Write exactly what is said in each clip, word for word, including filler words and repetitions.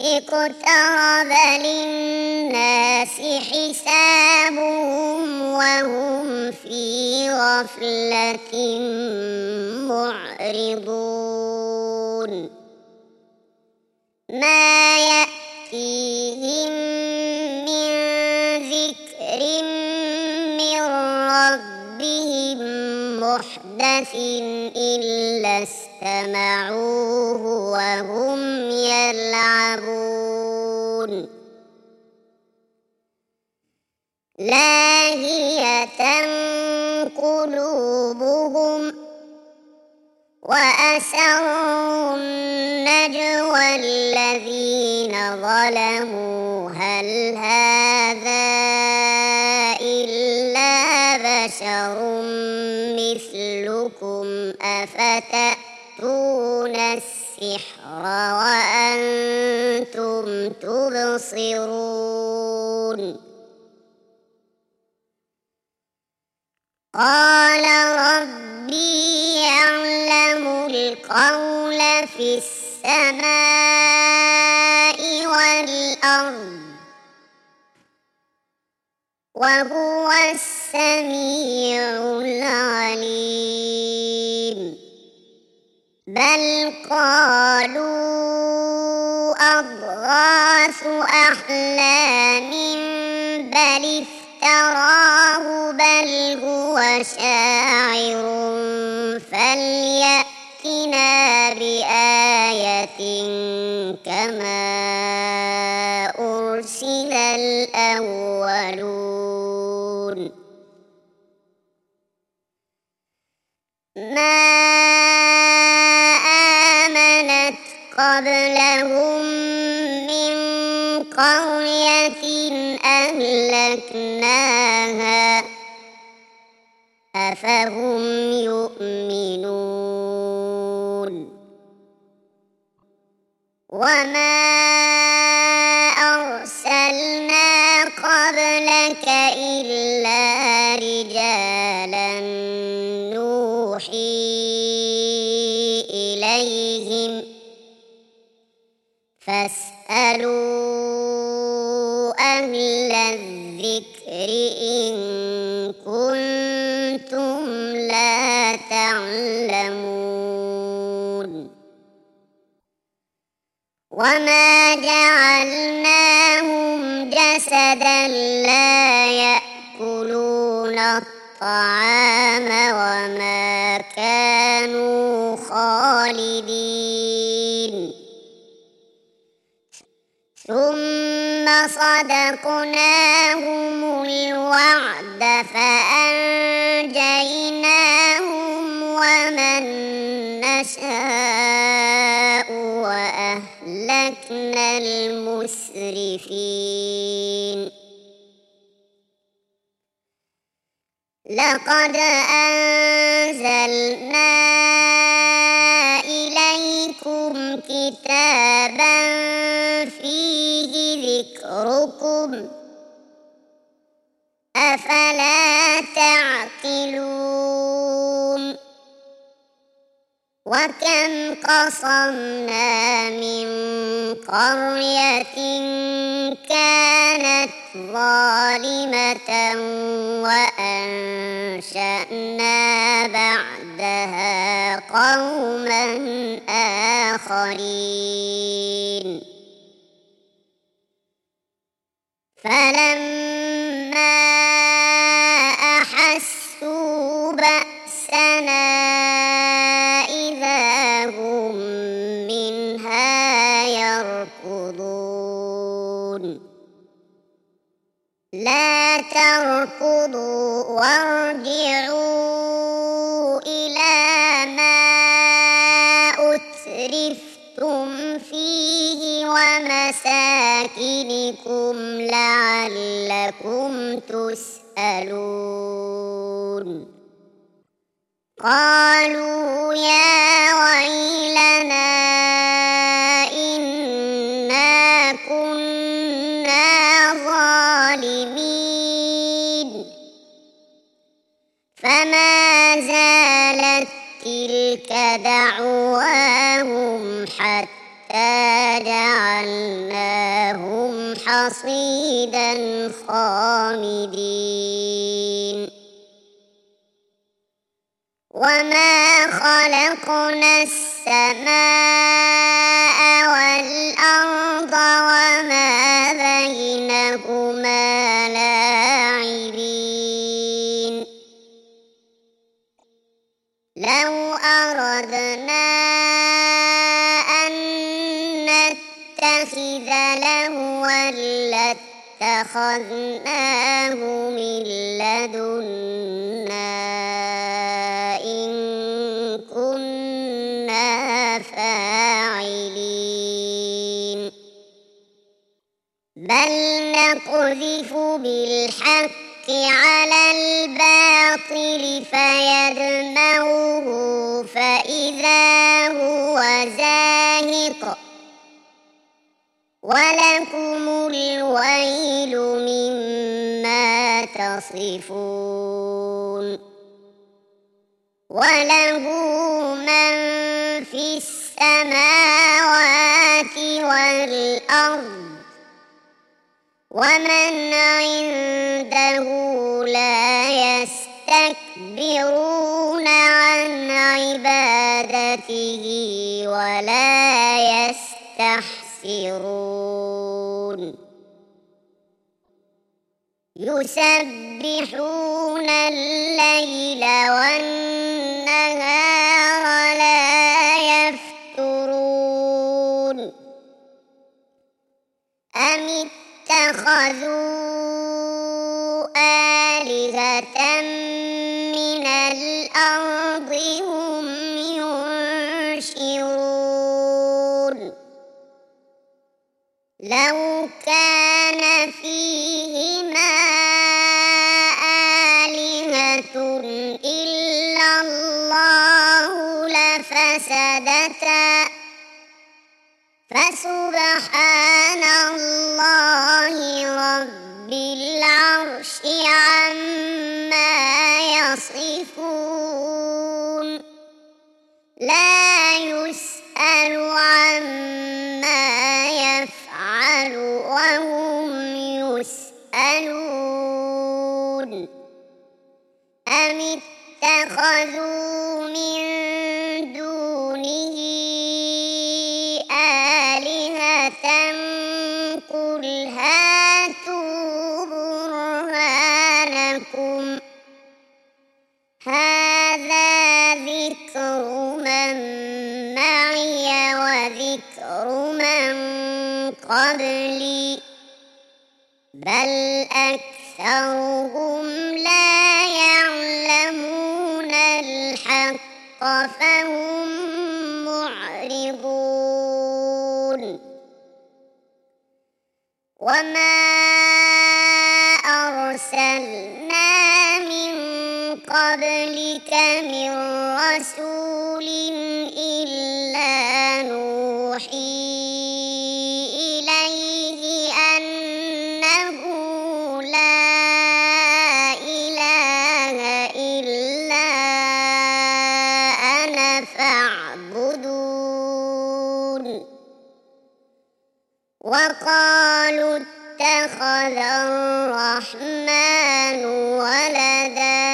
اقترب للناس حسابهم وهم في غفلة معرضون ما يأتيهم من ذكر من ربهم محدث إلا استمعوه وهم يلعبون لاهية قلوبهم وأسروا النجوى الذين ظلموا هل هذا إلا بشر مثلكم أفتأتون السحر وأنتم تبصرون قال ربي يعلم القول في السماء والأرض وهو السميع العليم بل قالوا أضغاث أحلام بل افتراه بل هو شاعر فليأتنا بآية كما أرسل الأولون ما آمنت قبلهم من قرية أهلكناها أفهم يؤمنون وما أرسلنا قبلك إلا رجالا نوحي إليهم فاسألوا أهل الذكر إن كنتم لا تعلمون وما جعلناهم جسدا لا يأكلون الطعام وما كانوا خالدين ثم صدقناهم الوعد فأنجيناهم ومن نشاء وأهلكنا المسرفين لقد أنزلنا إليكم كتابا فيه ذكركم أفلا تعقلون وكم قصمنا من قرية كانت ظالمة وأنشأنا بعدها قوما آخرين فلما أحسوا بأسنا إذا هم منها يركضون لا تركضوا وارجعوا إلى ما أترفتم فيه ومساكنكم لعلكم تسألون قالوا يا ويلنا إنا كنا ظالمين فما زالت تلك دعواهم حتى إلا جعلناهم حصيدا خامدين وما خلقنا السماء والأرض وما بينهما لاعبين لو أردنا أن نتخذ لهوا لاتخذناه من لدنا إن كنا فاعلين بل نقذف بالحق على الباطل فيدمغه فإذا هو زاهق ولكم الويل مما تصفون وله من في السماوات والأرض ومن عنده لا يستكبرون عن عبادته ولا يستحسرون يسبحون الليل والنهار لا يفترون أم اتخذوا آلهة من الأرض هم ينشرون لو كان فيهما آلهة إلا الله لفسدتا فسبحان الله رب العرش عما يصفون لا يسأل عما يفعل وهم يسألون أم اتخذوا من دونه آلهة قل هاتوا برهانكم هذا ذكر من معي وذكر من قبلي بل أكثرهم لا يعلمون الحق فهم معرضون وما أرسلنا من قبلك من رسول إلا نوحي إليه أنه لا إله إلا أنا فاعبدون وقالوا اتخذ الرحمن ولدا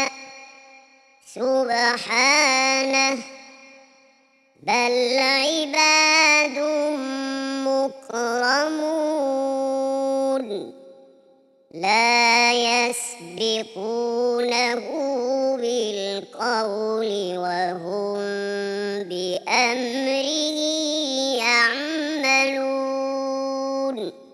سبحانه بل عباد مكرمون لا يسبقونه بالقول وهم بأمره يعملون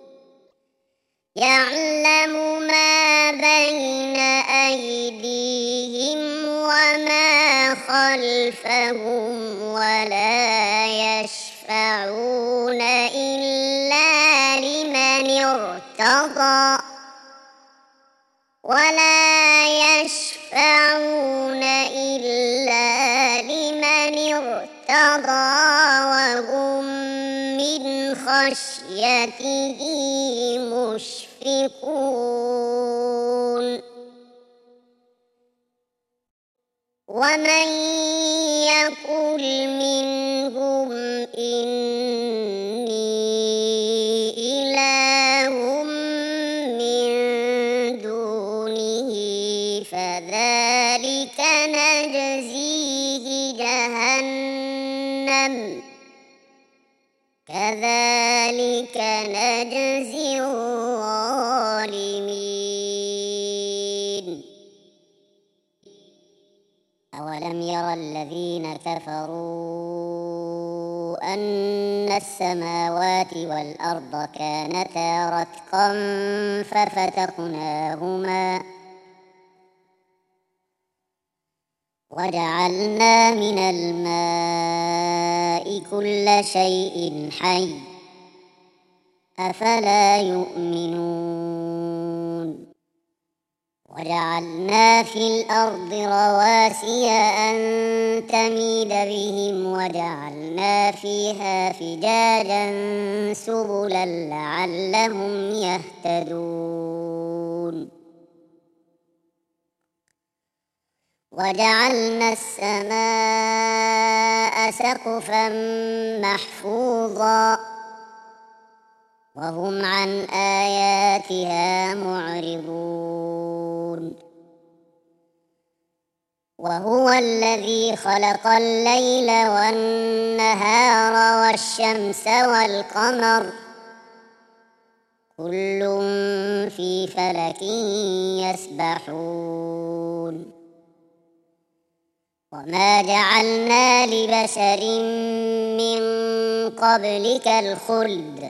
يعلم ما بين أيديهم وما خلفهم ولا يشفعون إلا لمن ارتضى ولا يشفعون إلا لمن ارتضى وهم من خشيته مشفقون ومن يقل منهم إني كذلك نجزي الظالمين. أولم ير الذين كفروا أن السماوات والأرض كانتا رتقا ففتقناهما وجعلنا من الماء كل شيء حي أفلا يؤمنون. وجعلنا في الأرض رواسي أن تميد بهم وجعلنا فيها فجاجا سبلا لعلهم يهتدون. وجعلنا السماء سقفا محفوظا وهم عن آياتها معرضون. وهو الذي خلق الليل والنهار والشمس والقمر كل في فلك يسبحون. وما جعلنا لبشر من قبلك الخلد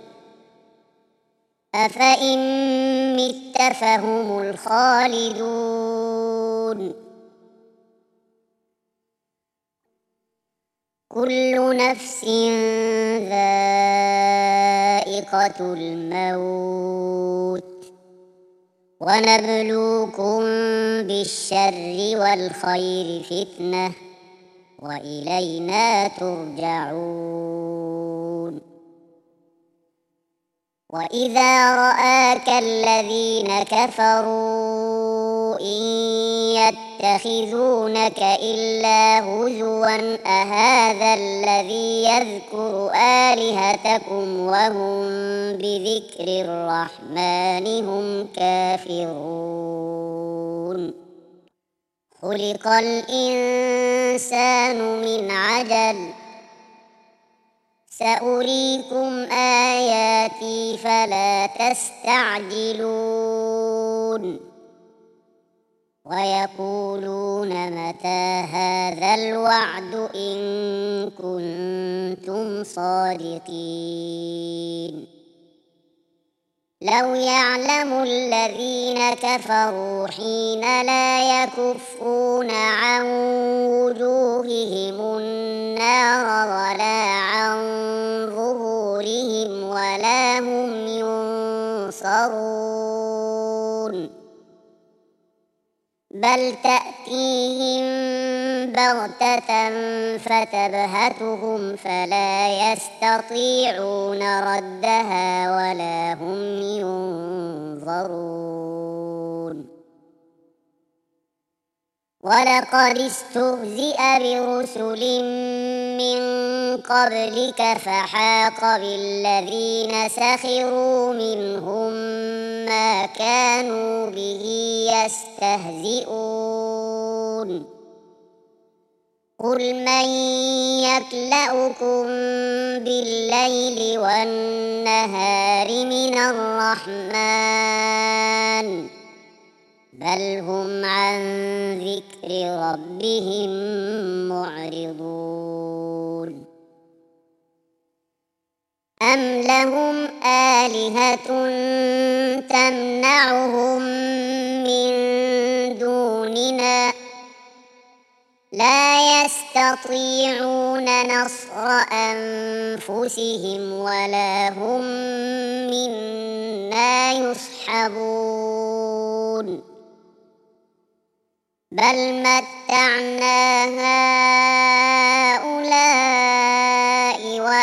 أفإن مت فهم الخالدون. كل نفس ذائقة الموت ونبلوكم بالشر والخير فتنة وإلينا ترجعون. وإذا رآك الذين كفروا إن يتخذونك إلا هزوا أهذا الذي يذكر آلهتكم وهم بذكر الرحمن هم كافرون. خلق الإنسان من عجل سأريكم آياتي فلا تستعجلون. ويقولون متى هذا الوعد إن كنتم صادقين. لو يعلم الذين كفروا حين لا يكفون عن وجوههم النار ولا عن ظهورهم ولا هم ينصرون بل تأتيهم بغتة فتبهتهم فلا يستطيعون ردها ولا هم ينظرون. ولقد استهزئ برسل من قبلك فحاق بالذين سخروا منهم ما كانوا به يستهزئون. قل من يكلؤكم بالليل والنهار من الرحمن بل هم عن ذكر ربهم معرضون. أم لهم آلهة تمنعهم من دوننا لا يستطيعون نصر أنفسهم ولا هم منا يصحبون. بل متعنا هؤلاء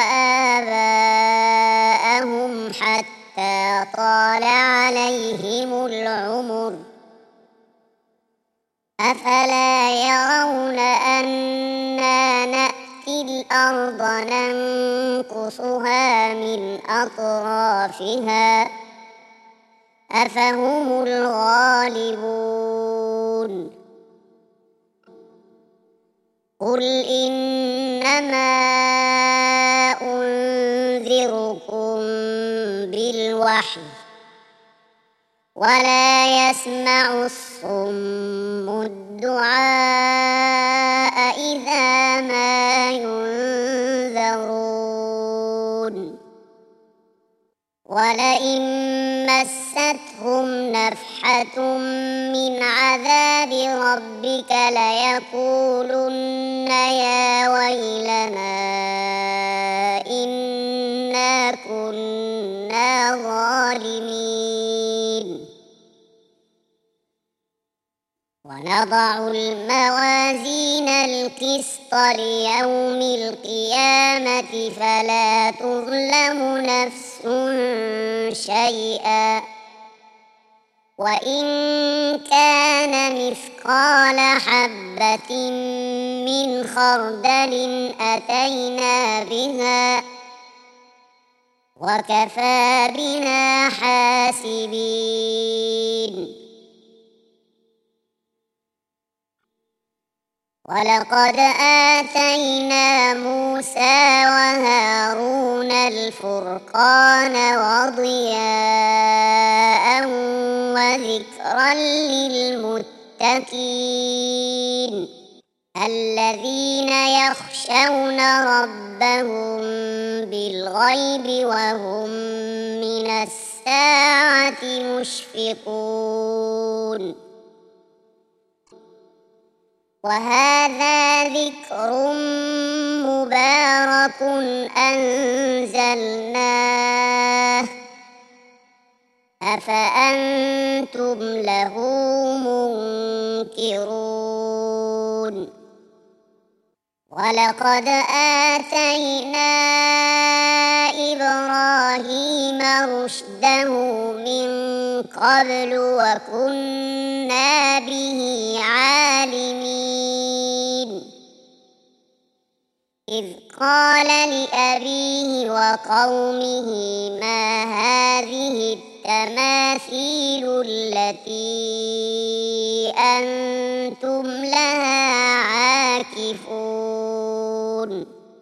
وآباءهم حتى طال عليهم العمر أفلا يرون أنا نأتي الأرض ننقصها من أطرافها أفهم الغالبون. قل إنما أنذركم ينذركم بالوحي ولا يسمع الصم الدعاء إذا ما ينذرون ولئن مستهم نفحة من عذاب ربك ليقولن يا ويلنا إنا كنا ظالمين ونضع الموازين القسط ليوم القيامة فلا تظلم نفس شيئا وإن كان مثقال حبة من خردل أتينا بها وكفى بنا حاسبين ولقد آتينا موسى وهارون الفرقان وضياء وذكرا للمتقين الذين يخشون ربهم بالغيب وهم من الساعة مشفقون وهذا ذكر مبارك أنزلناه أفأنتم له منكرون ولقد آتينا إبراهيم رشده من قبل وكنا به عالمين إذ قال لأبيه وقومه ما هذه التماثيل التي أنتم لها عاكفون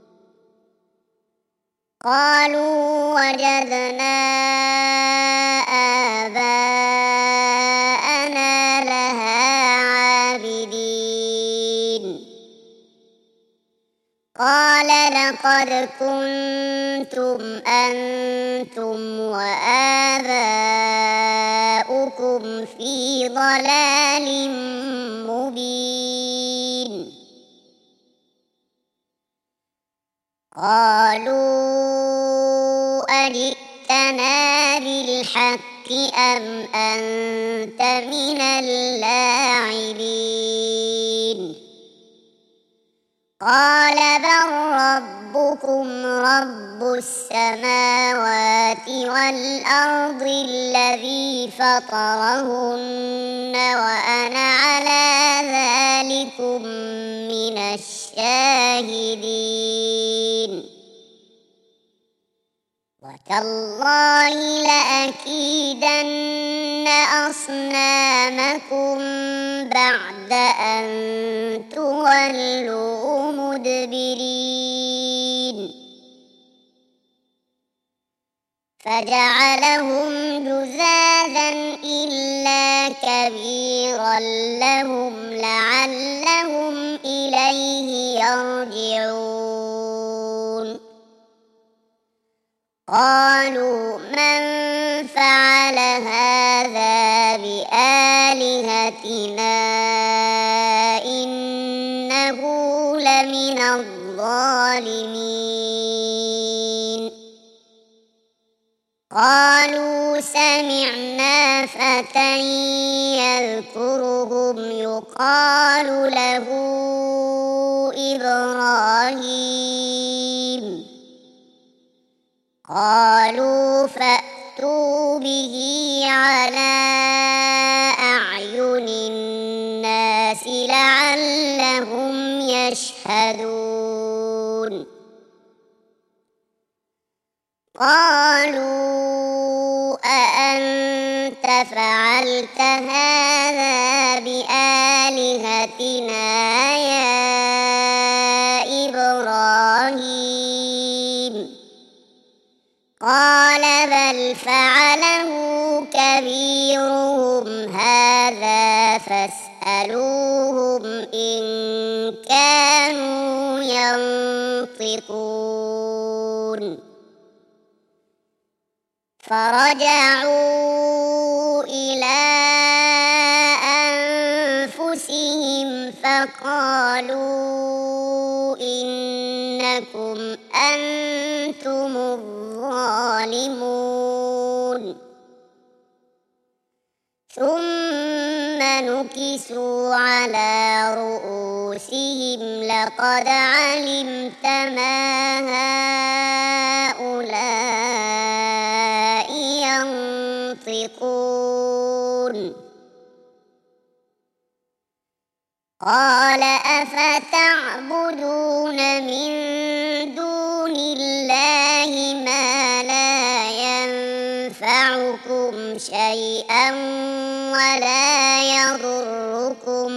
قالوا وجدنا آباءنا لها عابدين قال لقد كنتم أنتم وآباؤكم في ضلال مبين قالوا أجئتنا بالحق أم أنت من اللاعبين قال بل ربكم رب السماوات والأرض الذي فطرهن وأنا على ذلكم من الشاهدين وتالله لأكيدن أصنامكم بعد أن تولوا مدبرين فجعلهم جذاذا إلا كبيرا لهم لعلهم إليه يرجعون قالوا من فعل هذا بآلهتنا إنه لمن الظالمين قالوا سمعنا فتى يذكرهم يقال له إبراهيم قالوا فأتوا به على أعين الناس لعلهم يشهدون قالوا أأنت فعلت هذا بآلهتنا يا إبراهيم قال بل فعله كبيرهم هذا فاسألوهم إن كانوا ينطقون فرجعوا إلى أنفسهم فقالوا إنكم أنتم الظالمون ثم نكسوا على رؤوسهم لقد علمت ما هؤلاء ينطقون قال أفتعبدون من دون الله ما لا ينفعكم شيئا ولا يضركم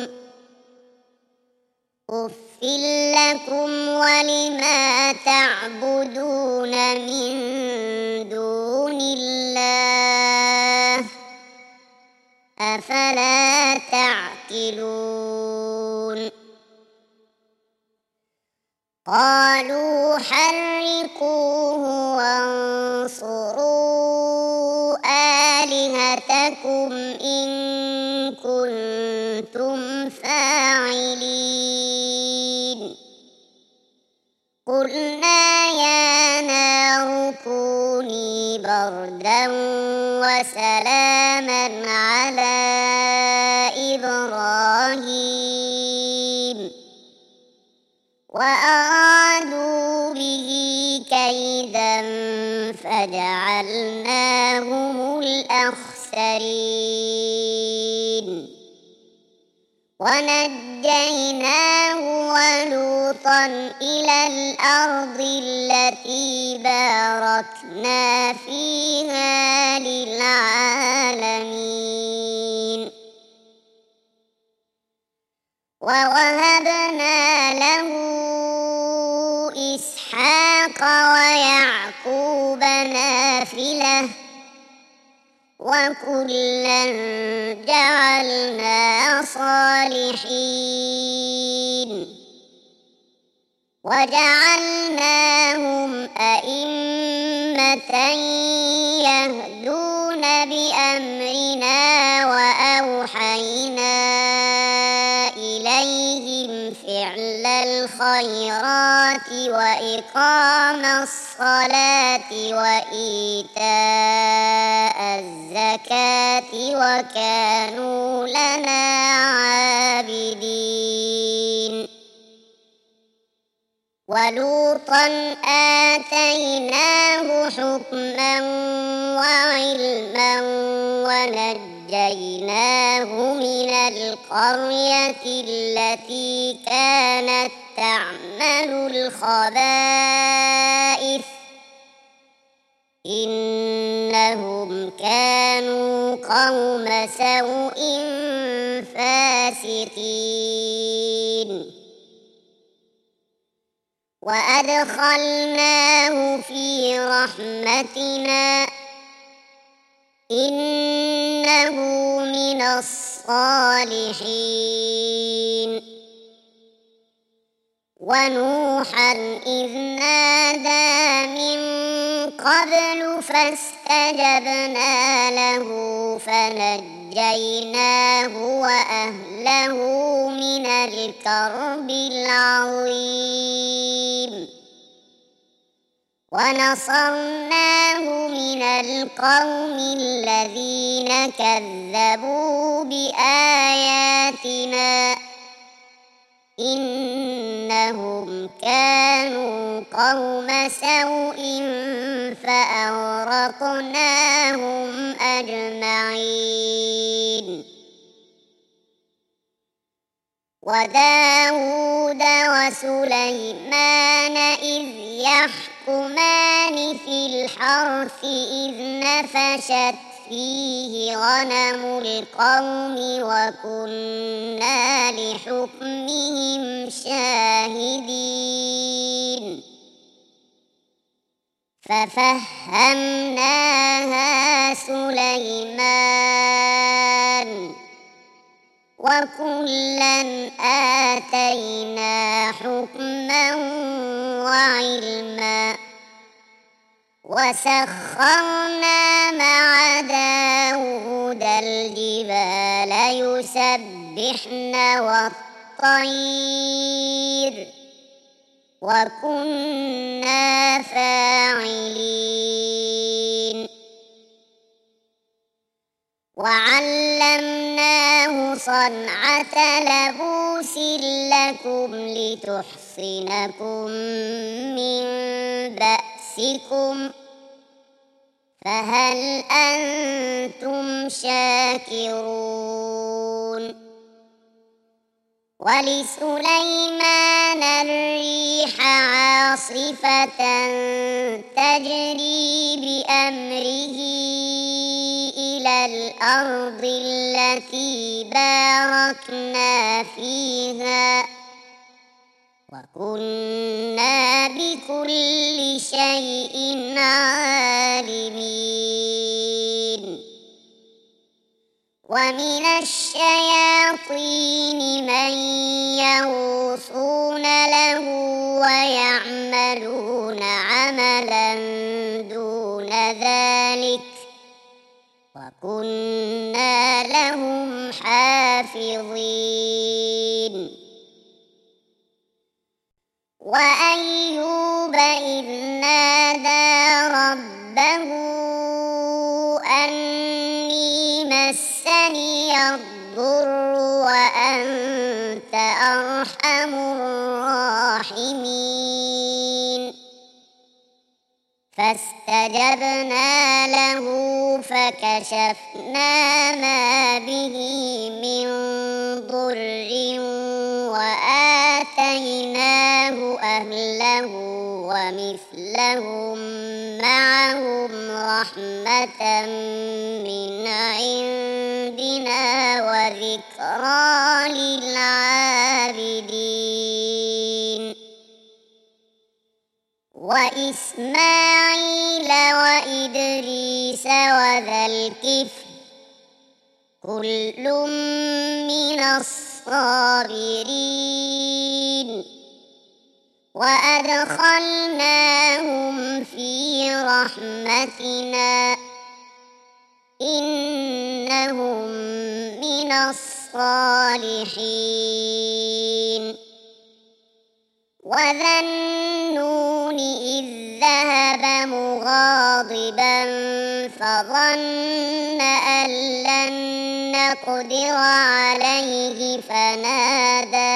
أف لكم ولما تعبدون من دون الله أفلا تعقلون قالوا حرقوه وانصروا آلهتكم إن كنتم فاعلين قلنا يا نار كوني بردا وسلاما على إبراهيم وأرادوا به كيدا فجعلناهم الأخسرين ونجيناه ولوطا إلى الأرض التي باركنا فيها للعالمين ووهبنا له إسحاق ويعقوب نافلة وكلا جعلنا صالحين وجعلناهم أئمة يهدون بأمرنا وأوحينا إليهم فعل الخيرات وإقام الصلاة وإيتاء الزكاة وكانوا لنا عابدين ولوطا آتيناه حكما وعلما ونجيناه من القرية التي كانت تعمل الخبائث إنهم كانوا قوم سوء فاسقين وأدخلناه في رحمتنا إنه من الصالحين ونوحا إذ نادى من قبل فاستجبنا له فنجيناه وأهله من الكرب العظيم ونصرناه من القوم الذين كذبوا بآياتنا إنهم كانوا قوم سوء فأغرقناهم أجمعين وداود وسليمان إذ يحكمان في الحرث إذ نفشت فيه غنم القوم وكنا لحكمهم شاهدين ففهمناها سليمان وكلا آتينا حكما وعلما وسخرنا مع داود الجبال يسبحن والطير وكنا فاعلين وعلمناه صنعة لبوس لكم لتحصنكم من بأسكم فهل أنتم شاكرون ولسليمان الريح عاصفة تجري بأمره إلى الأرض التي باركنا فيها وكنا بكل شيء عالمين ومن الشياطين من يغوصون له ويعملون عملا دون ذلك وكنا لهم حافظين وأيوب إذ نادى ربه أني مسني الضر وأنت أرحم الراحمين فاستجبنا له فكشفنا ما به من ضر وآتيناه أهله ومثلهم معهم رحمة من عندنا وذكرى للعابدين وإسماعيل وإدريس وذا الكفل كل من الصابرين وأدخلناهم في رحمتنا إنهم من الصالحين وذا النون إذ ذهب مغاضبا فظن أن لن نقدر عليه فنادى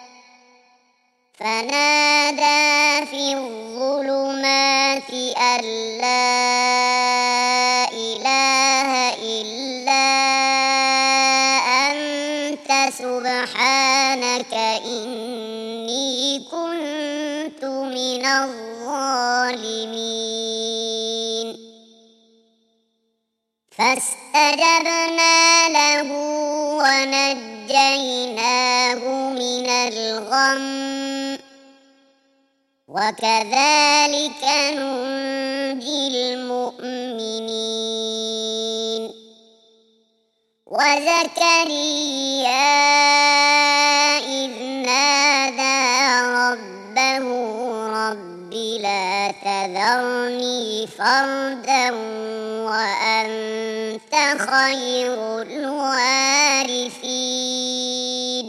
فنادى في الظلمات أن لا إله إلا أنت سبحانك إني كنت من الظالمين فاستجبنا له ونجيناه من الغم وكذلك ننجي المؤمنين وزكريا إذ نادى ربه رب لا تذرني فردا وأنت خير الوارثين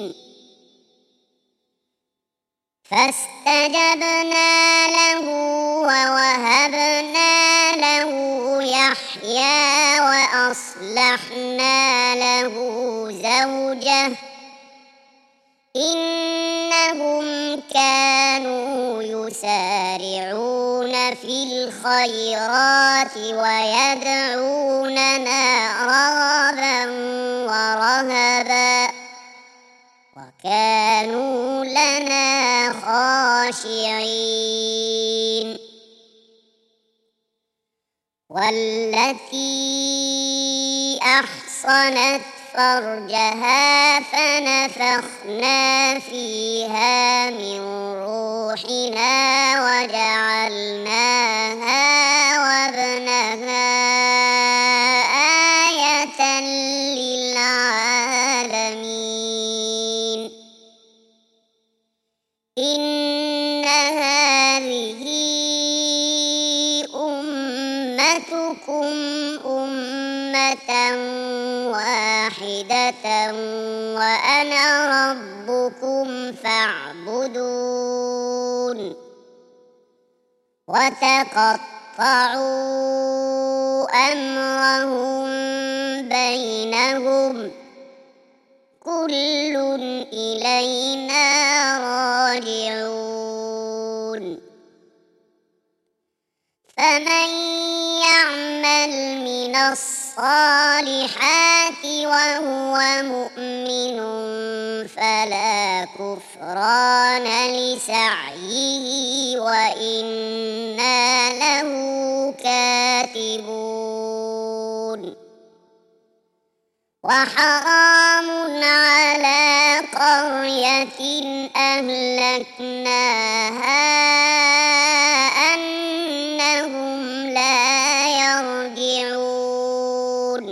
فاستجبنا له ووهبنا له يحيى وأصلحنا له زوجه إنهم كانوا يسارعون في الخيرات ويدعوننا رغبا ورهبا وكانوا لنا خاشعين والتي أحصنت فرجها فنفخنا فيها من روحنا وجعلناها وابنها آية للعالمين إن هذه أمتكم أمة واحدة وأنا ربكم فاعبدون وتقطعوا أمرهم بينهم كل إلينا راجعون فمن يعمل من الصالحات وهو مؤمن فلا كفران لسعيه وإنا له كاتبون وحرام على قرية أهلكناها أنهم لا يرجعون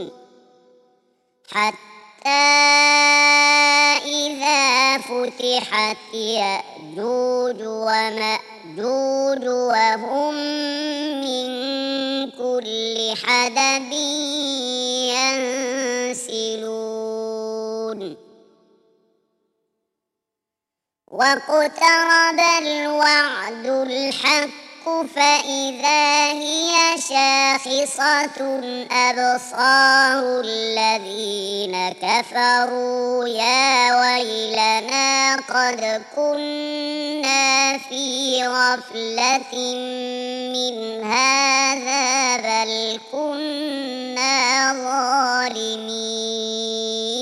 حتى إذا فتحت يأجوج ومأجوج وهم من كل حدب ينسلون واقترب الوعد الحق فإذا هي شاخصة أبصار الذين كفروا يا ويلنا قد كنا في غفلة من هذا بل كنا ظالمين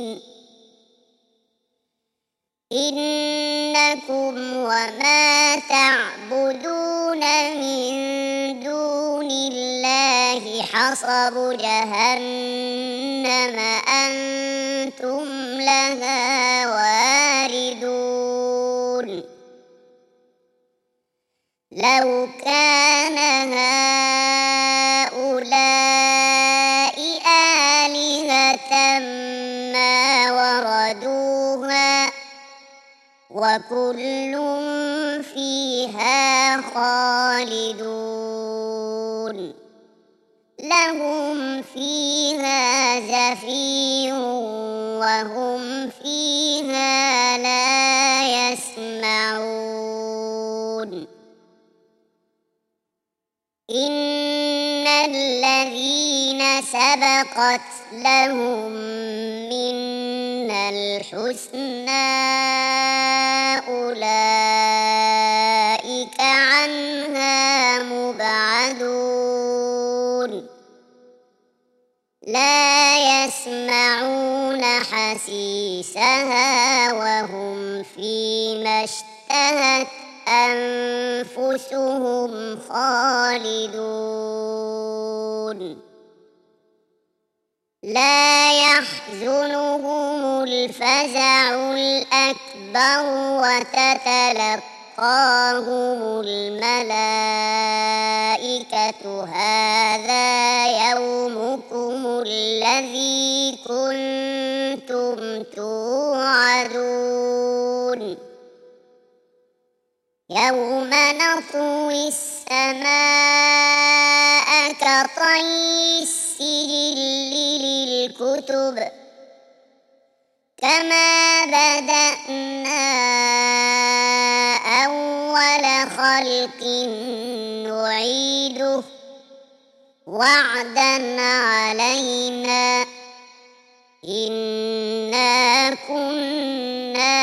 إنكم وما تعبدون من دون الله حصب جهنم أنتم لها واردون لو كان هؤلاء آلهة ما وردوها وكل فيها خالدون لهم فيها زفير وهم فيها لا يسمعون إن الذين سبقت لهم منا الحسنى أولئك عنها مبعدون لا يسمعون حسيسها وهم فيما اشتهت أنفسهم خالدون لا يحزنهم الفزع الأكبر وتتلقاهم الملائكة هذا يومكم الذي كنتم توعدون يوم نطوي السماء كطي السجل للكتب كما بدأنا أول خلق نعيده وعدا علينا إنا كنا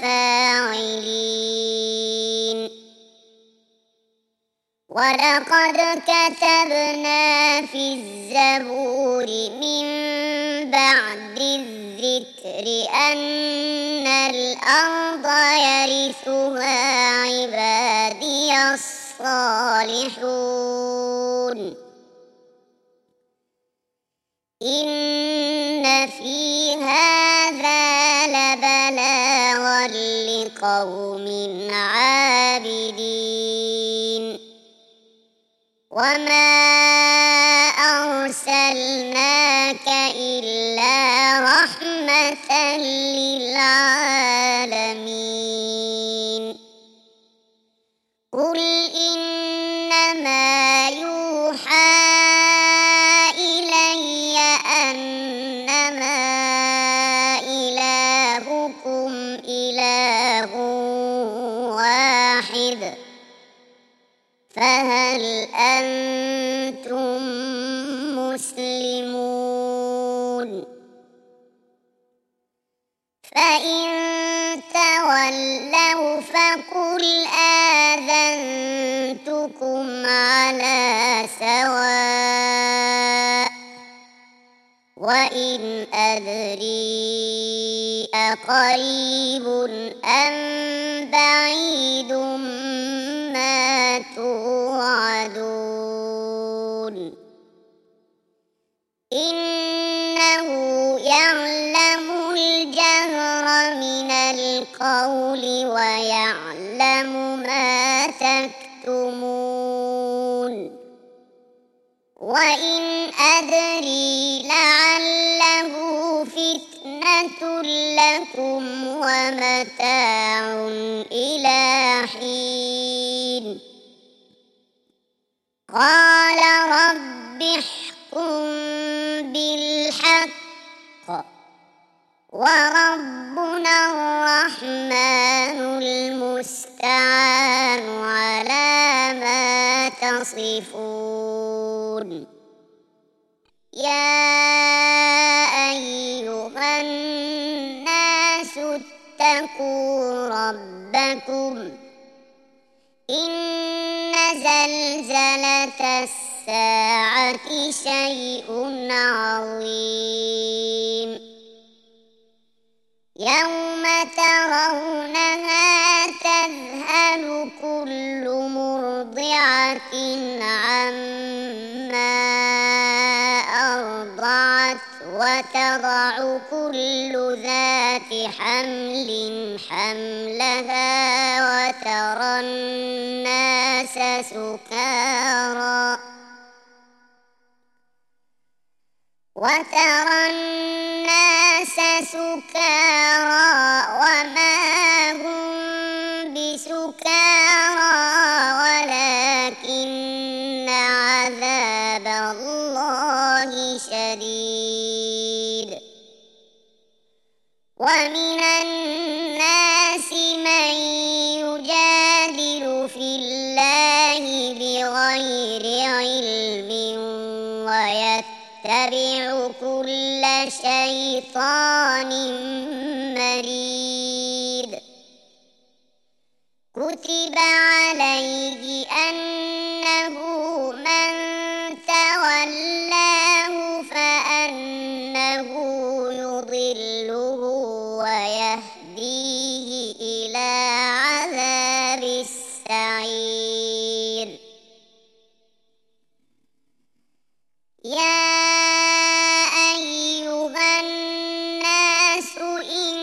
فاعلين ولقد كتبنا في الزبور من بعد الذكر أن الأرض يرثها عبادي الصالحون إن في هذا لقوم عابدين وما أرسلناك إلا رحمة للعالمين قل إنما يوحى إلي أنما إلهكم إله واحد فهل أنتم مسلمون فإن تولوا فقل آذنتكم على سواء وإن أدري أقريب أم بعيد ما توعدون إنه يعلم الجهر من القول ويعلم ما تكتمون وإن أدري لعله فتنة لكم ومتاع إلى حين قال رب احكم بالحق وربنا الرحمن المستعان على ما تصفون يا أيها الناس اتقوا ربكم إن زلزلة الساعة شيء عظيم يوم ترونها تذهل كل مرضعة عما أرضعت وتضع كل ذات حمل حملها وترى الناس سكارى وترى الناس سكارى وما هم بسكارى ولكن عذاب الله شديد ومن الناس من يجادل في الله بغير علم ويتبع كل شيطان مريد كتب عليه أنه من تولاه فأنه يضله ويهديه إلى عذاب السعير يا أيها الناس إن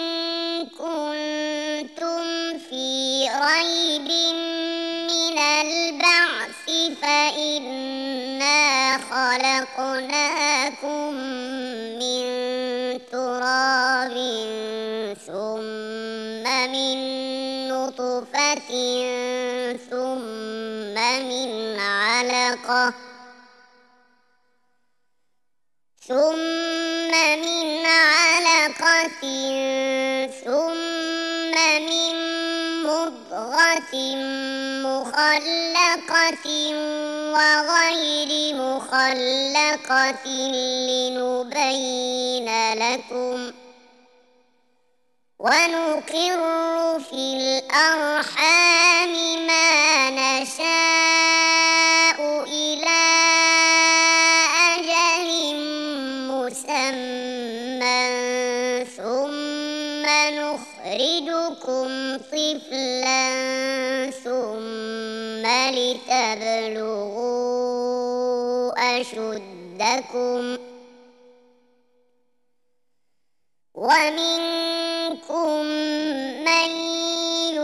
كنتم في ريب من البعث فإنا خلقناكم من تراب ثم من نطفة ثم من علقة ثم من علقة ثم من مضغة مخلقة وغير مخلقة لنبين لكم ونقر في الأرحام ما نشاء إلى أجل مسمى ثم نخرجكم طفلا ثم لتبلغوا أشدكم ومنكم من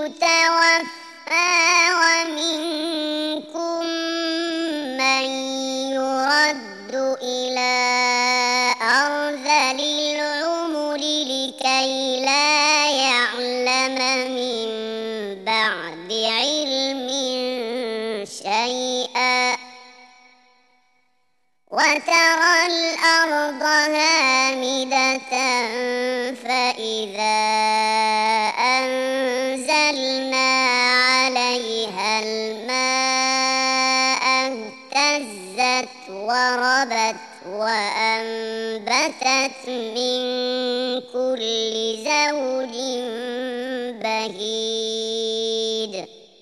إلى أرذل العمر لكي لا يعلم من بعد علم شيئا وترى الأرض هامدة فإذا أنزلنا عليها الماء اهتزت وربت وأنبتت من كل زوج بهيج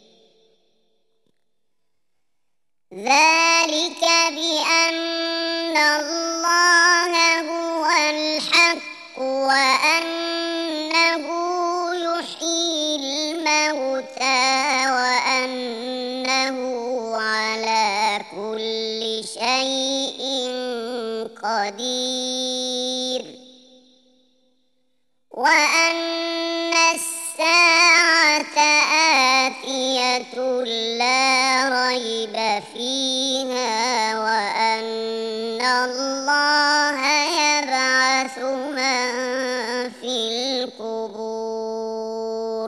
ذلك بأن الله هو الحق وأنه يحيي الموتى وأنه على كل شيء قدير وأن الساعة آتية لا ريب فيها وأن الله يبعث من في القبور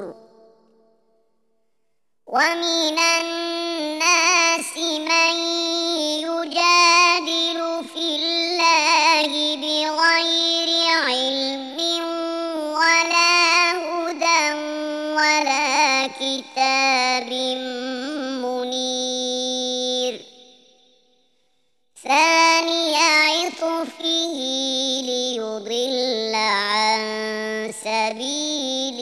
ومن الناس من يجادل في الله بغير علم ولا هدى ولا كتاب منير ثاني عطفه ليضل عن سبيل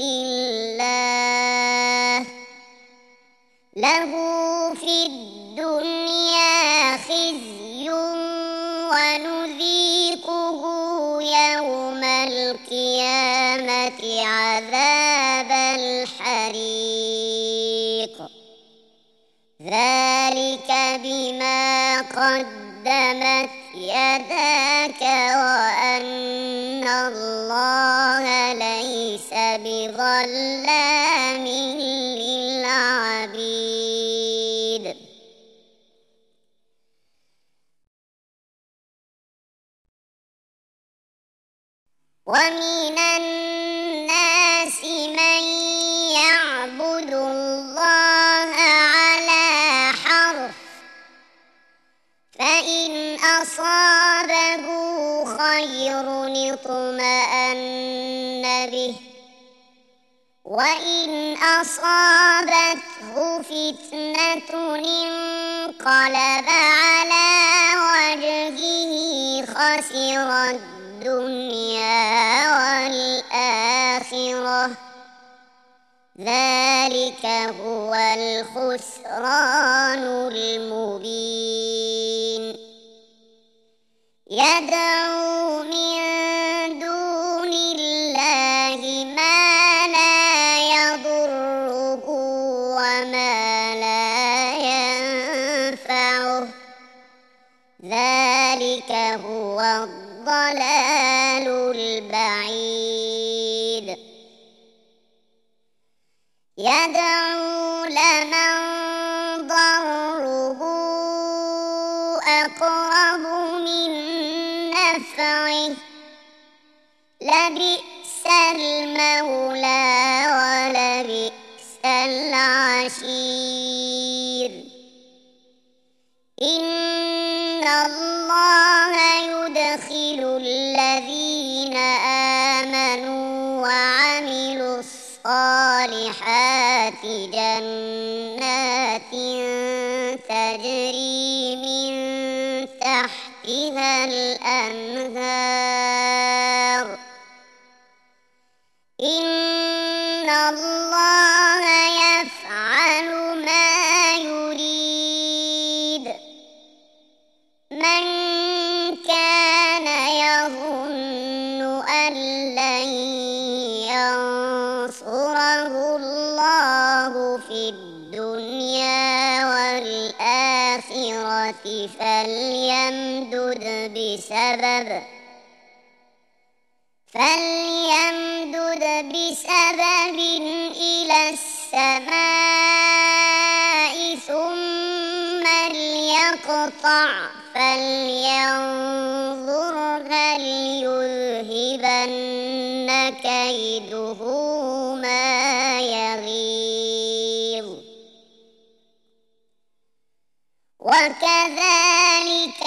الله له في الدنيا خزي ونذيقه يوم القيامة عذاب الحريق ذلك بما قدمت يداك وأن الله ليس بظلام للعبيد ومن الناس من يعبد الله على حرف فإن أصابه خير اطمأن به وإن أصابته فتنة انقلب على وجهه خسر الدنيا والآخرة ذلك هو الخسران المبين يدعو من دون الله ما لا يضره وما لا ينفعه ذلك هو الضلال البعيد يدعو لمن ضره أقرب من نفعه لبئس المولى ولبئس العشير إن الله يدخل الذين آمنوا وعملوا الصالحات جنات تجري من تحتها الأنهار إن الله يفعل ما يريد من كان يظن أن لن ينصره الله في الدنيا والآخرة فليمدد بسبب فليمدد بسبب إلى السماء ثم ليقطع فلينظر هل يذهبن كيده ما يغيظ وكذلك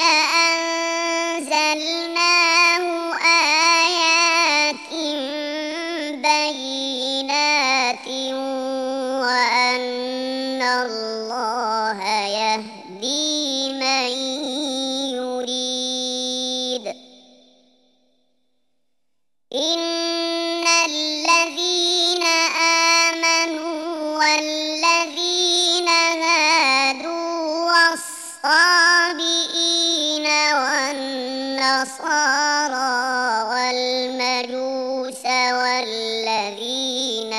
أنزلناه آيات بينات وأن الله يهدي من يريد إن الذين آمنوا والذين هادوا والصابئين والنصارى والمجوس والذين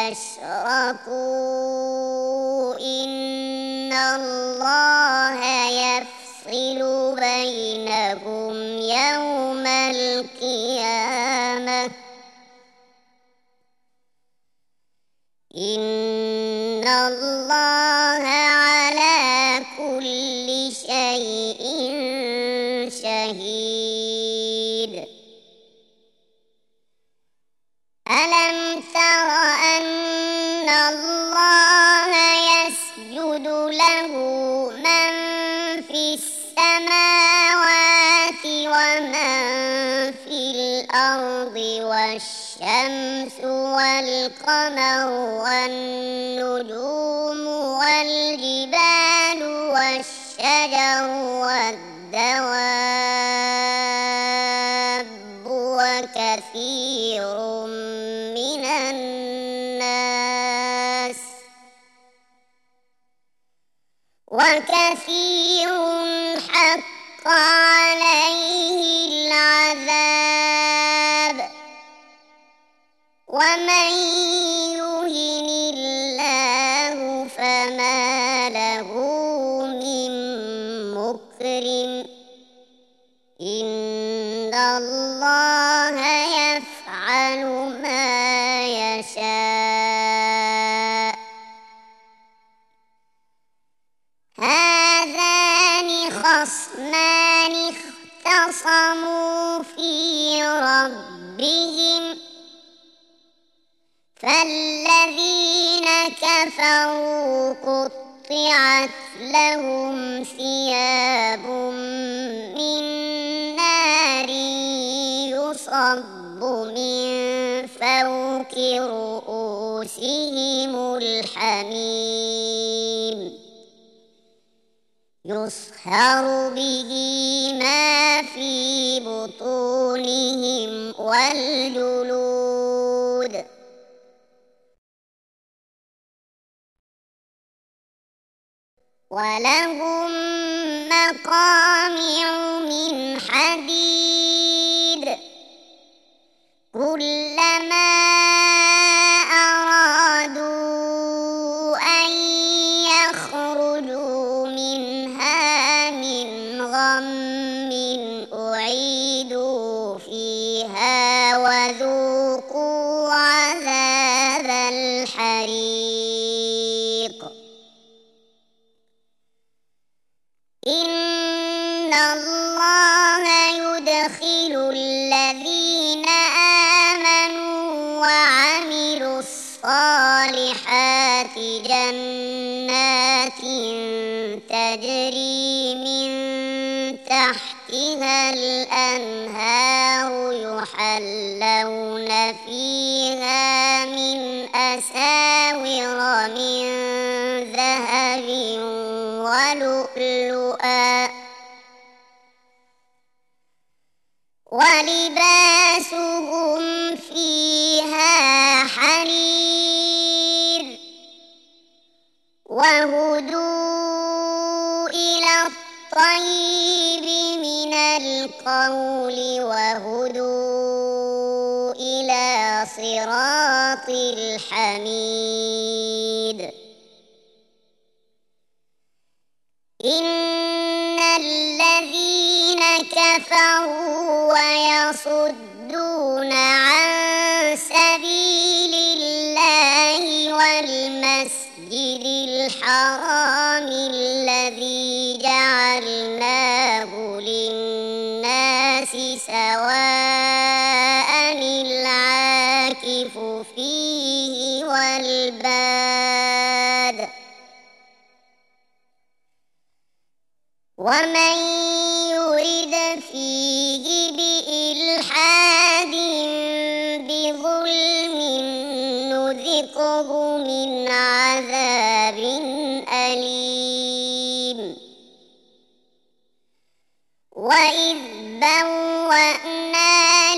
أشركوا إن الله يفصل بينهم يوم القيامة إن الله على كل شيء شهيد ألم تر أن الله يسجد له من في السماوات ومن في الأرض والشمس والقمر والنجوم والجبال والشجر والدواب وكثير من الناس وكثير حق عليه العذاب ومن يهن الله فما له من مكرم إن الله يفعل ما يشاء هذان خصمان اختصموا في ربهم فالذين كفروا قطعت لهم ثياب من نار يصب من فوق رؤوسهم الحميم يصهر به ما في بطونهم والجلود ولهم مقامع من حديد كلما أرادوا أن يخرجوا منها من غم أعيدوا فيها وذوقوا عذاب الحريق إن الله يدخل الذين آمنوا وعملوا الصالحات جنات تجري من تحتها الأنهار يحلون فيها من أساور من ذهب ولؤلؤا ولباسهم فيها حرير وهدوا إلى الطيب من القول وهدوا إلى صراط الحميد إن الذين كفروا ويصدون عن سبيل الله والمسجد الحرام الذي جعلناه سواء العاكف فيه والباد ومن يرد فيه بإلحاد بظلم نذقه من عذاب أليم وإذ بوأنا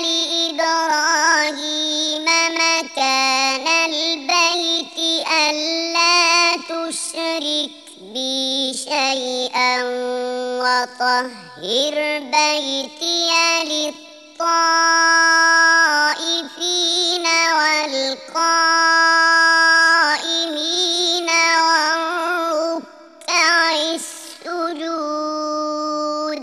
لإبراهيم مكان البيت ألا تشرك بي شيئا وطهر بيتي للطائفين والقائمين والركع السجود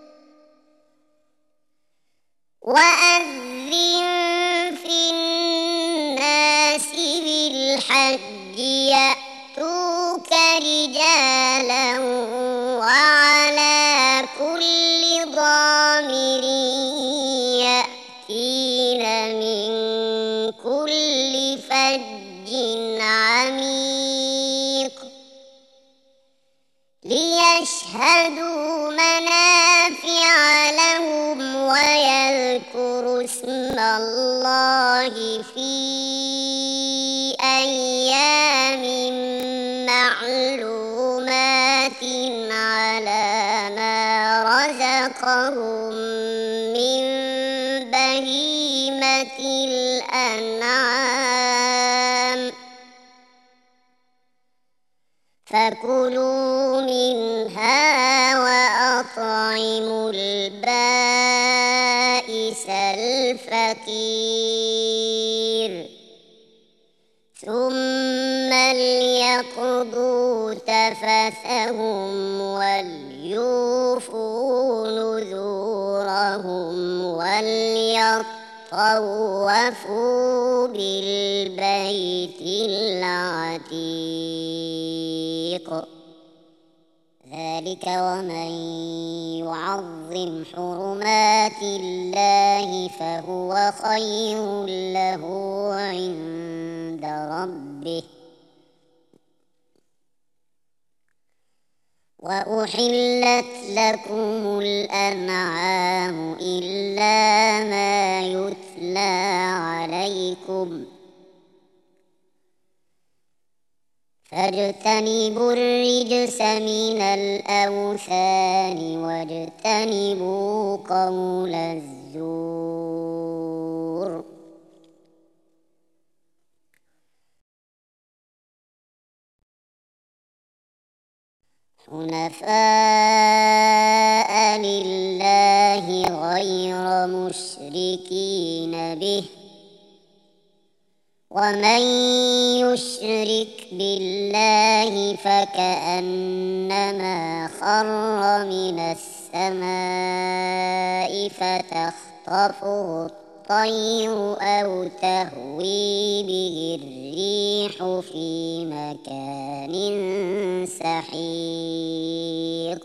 وأذن في الناس بالحج يأتوك رجالا وعلى كل ضامر يأتين من كل فج عميق ليشهدوا منافع لهم ويذكروا اسم الله في أيام معلومات على ما رزقهم من بهيمة الأنعام فكلوا منها وأطعموا البائس الفقير ثم ليقضوا تفثهم وليوفوا نذورهم وليطوفوا بالبيت العتيق ذلك ومن يعظم حرمات الله فهو خير له عند ربه وأحلت لكم الأنعام إلا ما يتلى عليكم فاجتنبوا الرجس من الأوثان واجتنبوا قول الزور حنفاء لله غير مشركين به ومن يشرك بالله فكأنما خر من السماء فتخطفه الطير أو تهوي به الريح في مكان سحيق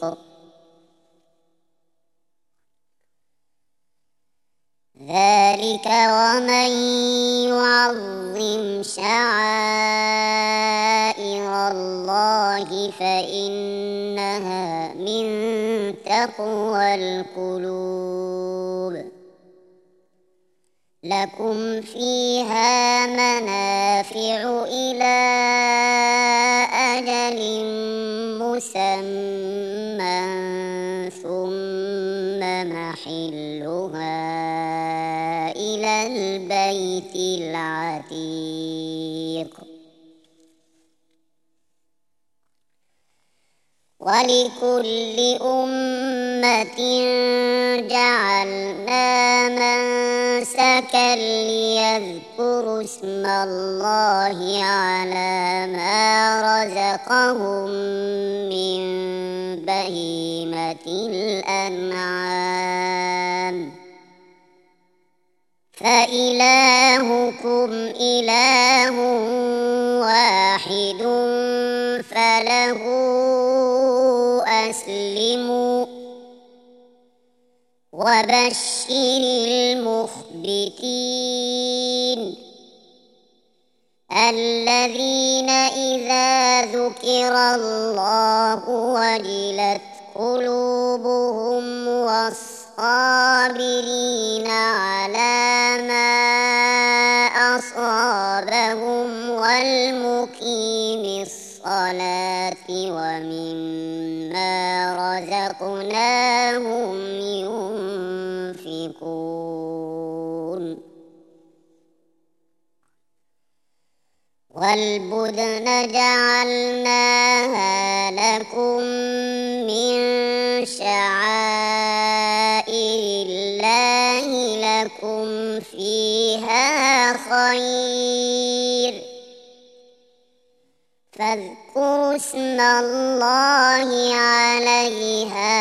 ذلك ومن يعظم شعائر الله فإنها من تقوى القلوب لكم فيها منافع إلى أجل مسمى ثم محلها إلى البيت العتيق ولكل أمة جعلنا منسكا ليذكروا اسم الله على ما رزقهم من بهيمة الأنعام فإلهكم إله واحد فله أسلموا وبشر المخبتين الذين إذا ذكر الله وجلت قلوبهم والصابرين على ما أصابهم والمقيم الصلاة ومما رزقناهم ينفقون والبدن جعلناها لكم من شعائر الله لكم فيها خير فاذكروا اسم الله عليها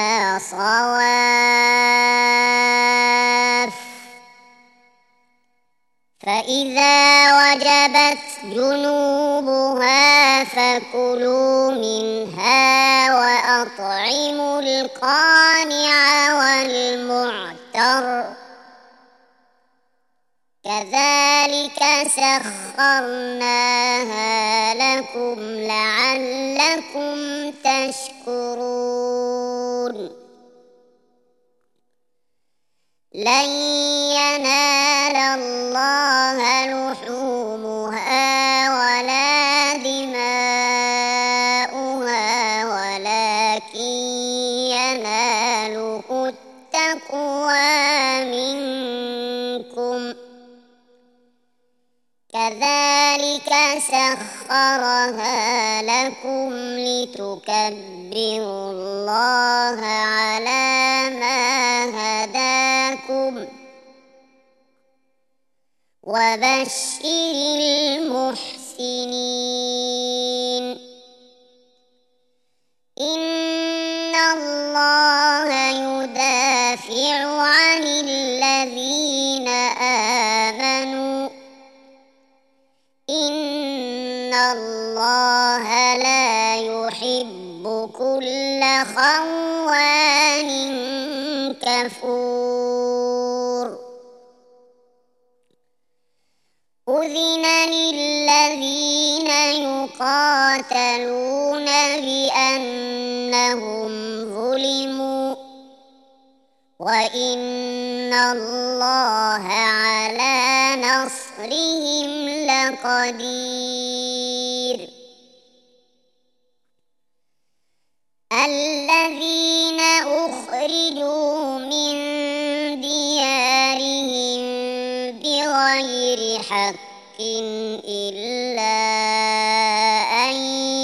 صواف فإذا وجبت جنوبها فكلوا منها وأطعموا القانع والمعتر كذلك سخرناها لكم لعلكم تشكرون لن ينال الله لحومها ولا دماؤها ولكن يناله التقوى منكم كذلك سخرها لكم لتكبروا الله على ما هداكم وبشر المحسنين إن الله يدافع عن الذين آمنوا إن الله لا يحب كل خوان كفور أذن للذين يقاتلون بأنهم ظلموا وإن الله على نصرهم لقدير الذين أخرجوا من ديارهم بغير حق إلا أن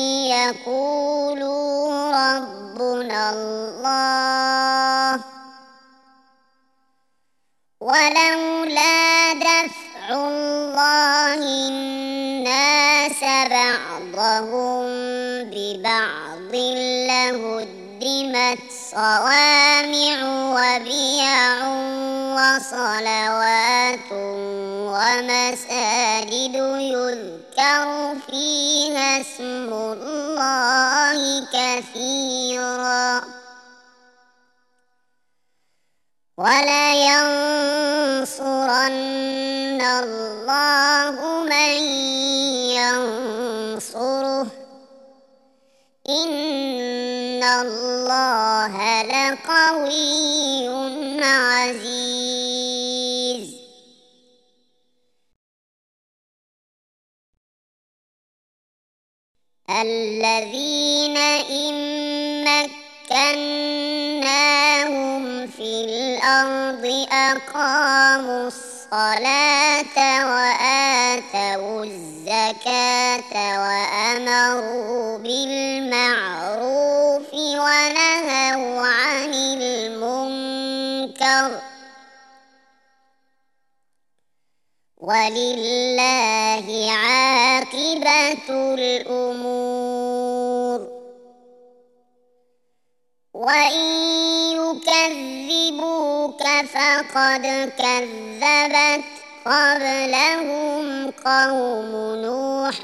يقولوا ربنا الله ولولا دفع الله الناس بعضهم ببعض لهدمت صوامع وبيع وصلوات ومساجد يذكر فيها اسم الله كثيرا ولينصرن الله من ينصره إن الله لقوي عزيز الذين إن مكناهم في الأرض أقاموا الصلاة وآتوا الزكاة وأمروا بالمعروف ونهوا عن المنكر ولله عاقبة الأمور وإن يكذبوك فقد كذبت قبلهم قوم نوح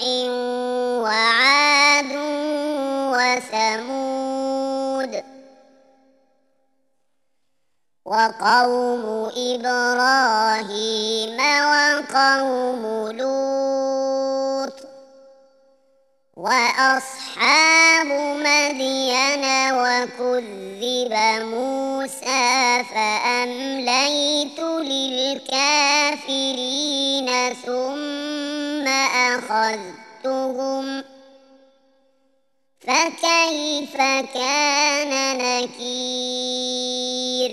وعاد وثمود وقوم إبراهيم وقوم لوط وأصحاب مدين وكذب موسى فأمليت للكافرين ثم أخذتهم فكيف كان نكير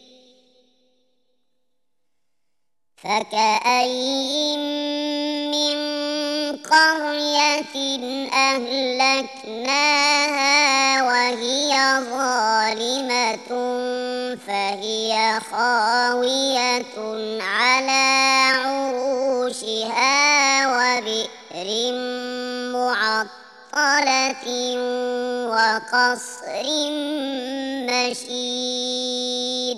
فكأين من قرية أهلكناها وهي ظالمة فهي خاوية على عروشها وبئر معطلة وقصر مشيد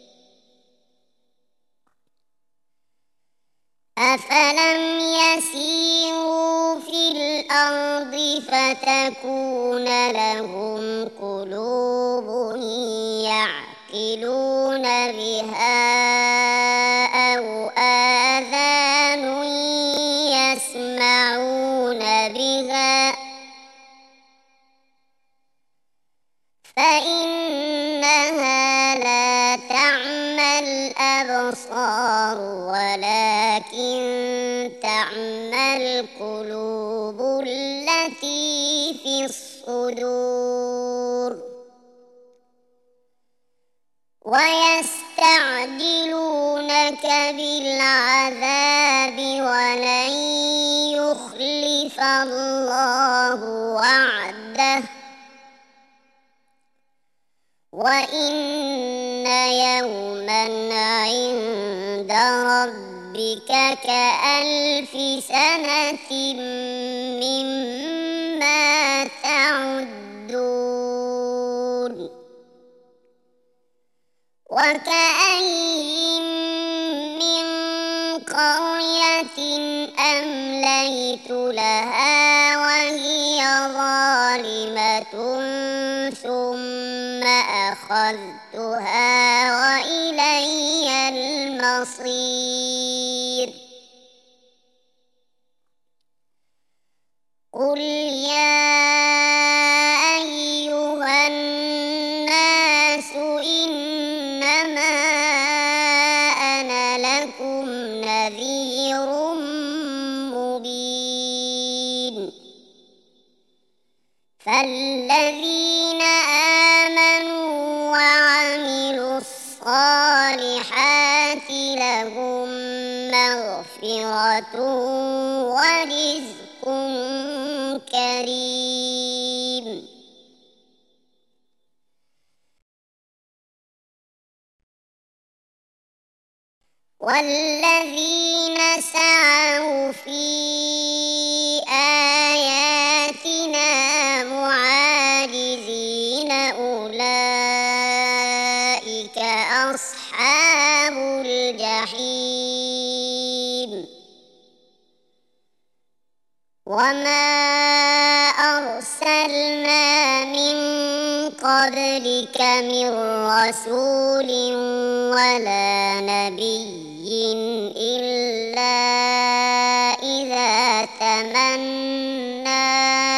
أفلم يسيروا في الأرض فتكون لهم قلوب يعقلون بها أو آذان يسمعون بها فإنها لا تعمى الأبصار ولكن تعمى القلوب التي في الصدور ويستعجلونك بالعذاب ولن يخلف الله وعده وإن يوما عند ربك كألف سنة مما تعدون وكأين من قرية أمليت لها وهي ظالمة ثم أخذتها وإلي المصير قل يا أيها الناس إنما أنا لكم نذير مبين فالذين آمنوا وعملوا الصالحات لهم مغفرة ورزق كريم والذين سعوا في آياتنا معاجزين أولئك أصحاب الجحيم وما أرسلنا من قبلك من رسول ولا نبي إلا إذا تمنى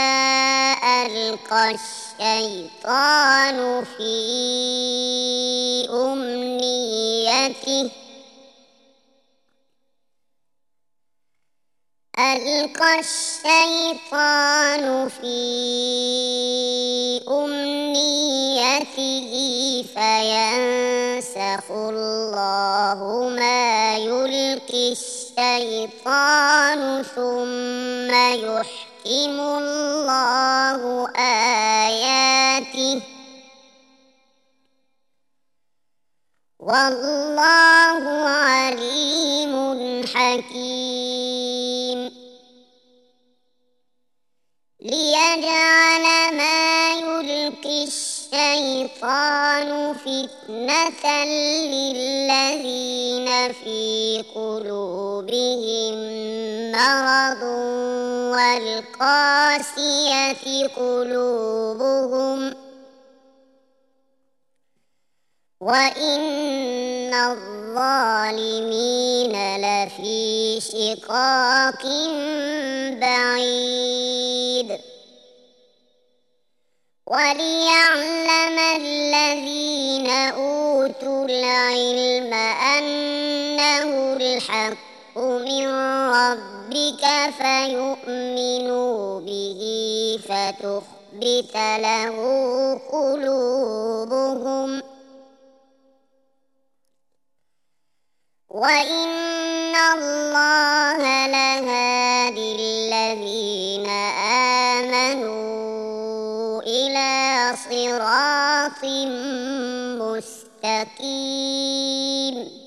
ألقى الشيطان في أمنيته ألقى الشيطان في أمنيته فينسخ الله ما يلقي الشيطان ثم يحكم الله آياته والله عليم حكيم ليجعل ما يلقي الشيطان فتنة للذين في قلوبهم مرض والقاسية قلوبهم وإن الظالمين لفي شقاق بعيد وليعلم الذين أوتوا العلم أنه الحق من ربك فيؤمنوا به فتخبت له قلوبهم وإن الله لهادي الذين آمنوا إلى صراط مستقيم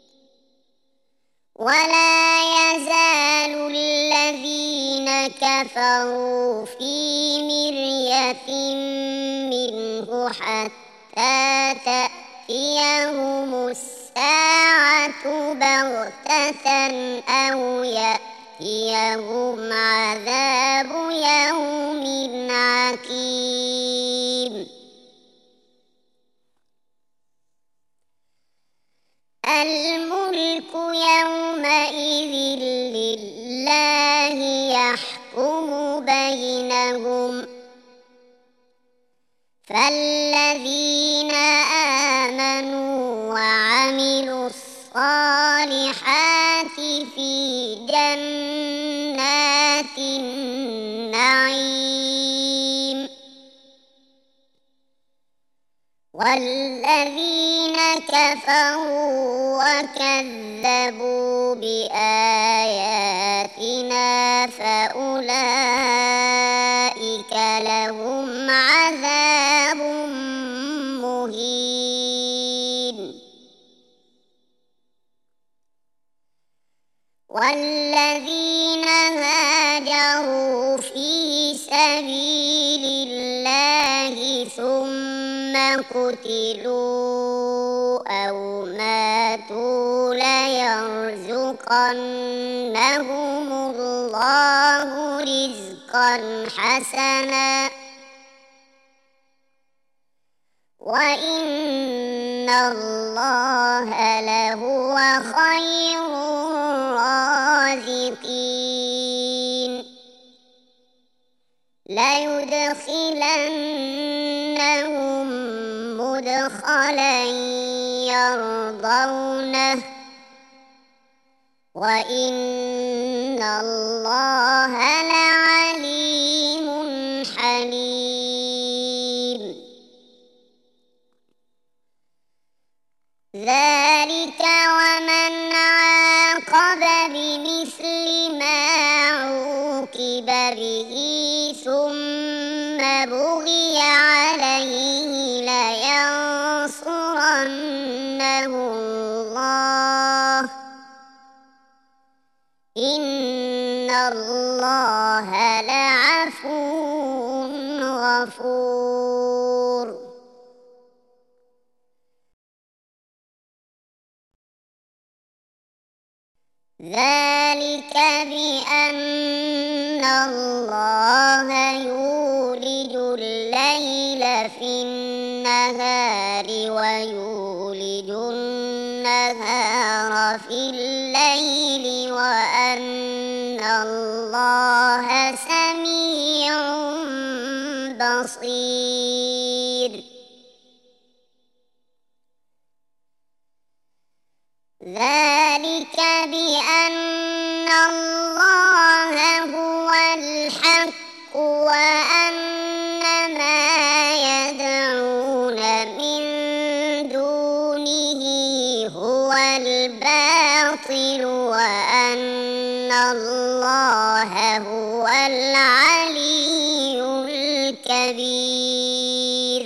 ولا يزال الذين كفروا في مرية منه حتى تأتيهم الساعة بغتة أو يأتيهم عذاب يوم عقيم الملك يومئذ لله يحكم بينهم فالذين آمنوا وعملوا الصالحات في جنات النعيم والذين كفروا وكذبوا بآياتنا فأولئك لهم عذاب مهين والذين هاجروا في سبيل الله ثم قتلوا أو ماتوا ليرزقنهم الله رزقا حسنا وإن الله لهو خير الرازقين ليدخلنهم مدخلا يرضونه وإن الله لعليم حليم ذلك ومن عاقب بمثل ما عوقب به ثم بغي عليه لينصرنه الله إن الله لعفو غفور ذلك بأن الله يولج الليل في النهار ويولج النهار في الليل وأن الله سميع بصير ذلك بأن الله هو الحق وأن ما يدعون من دونه هو الباطل وأن الله هو العلي الكبير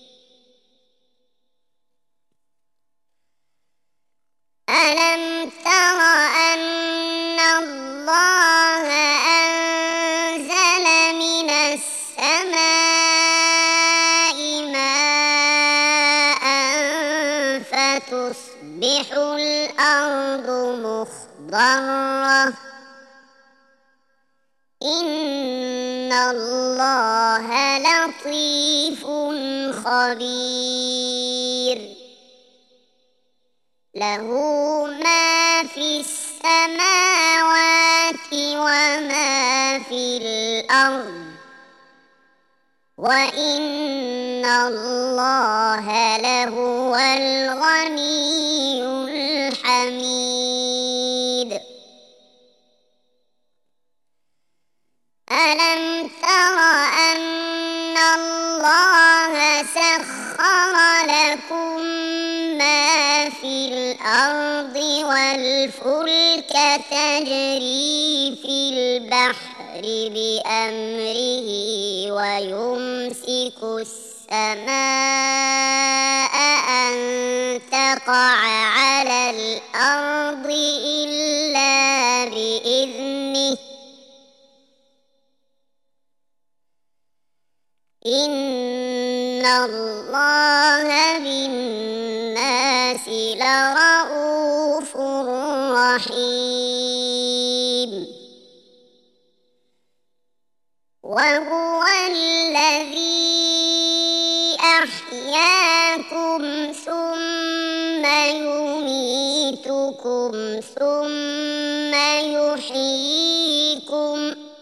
ألم تر أن الله أنزل من السماء ماء فتصبح الأرض مخضرة إن الله لطيف خبير له ما في السماوات وما في الأرض وإن الله لهو الغني الحميد. ألم تر أن الله سخر لكم ما في الأرض والفلك تجري في البحر بأمره ويمسك السماء أن تقع على الأرض إلا بإذنه إن الله بالناس لرءوف رحيم. وهو الذي أحياكم ثم يميتكم ثم يحييكم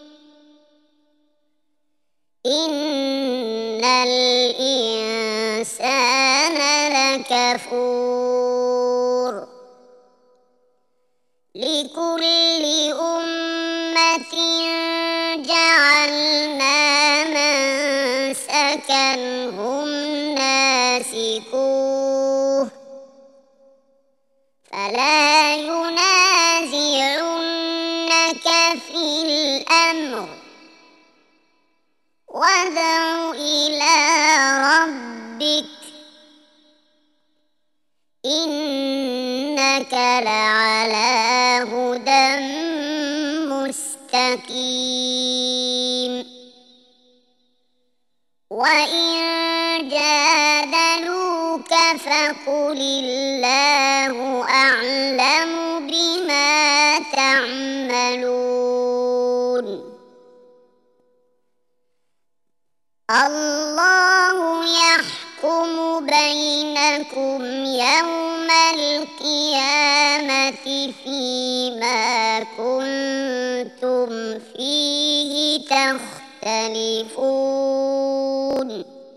إن الإنسان لكفور. لكل أمة جعلنا منسكا هم ناسكوه فلا ينازعنك في الأمر وادع إلى ربك إنك لعلى هدى مستقيم. وإن جادلوك فقل الله أعلم بما تعملون. الله يحكم بينكم يوم القيامة فيما كنتم فيه تختلفون.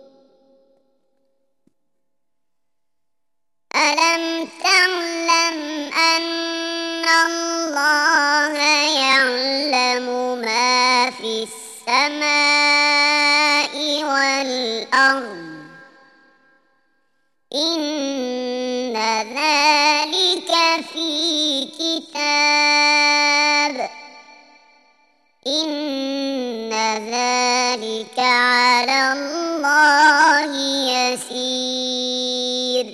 ألم تعلم أن الله يعلم ما في السماء والأرض إن ذلك في كتاب إن ذلك على الله يسير.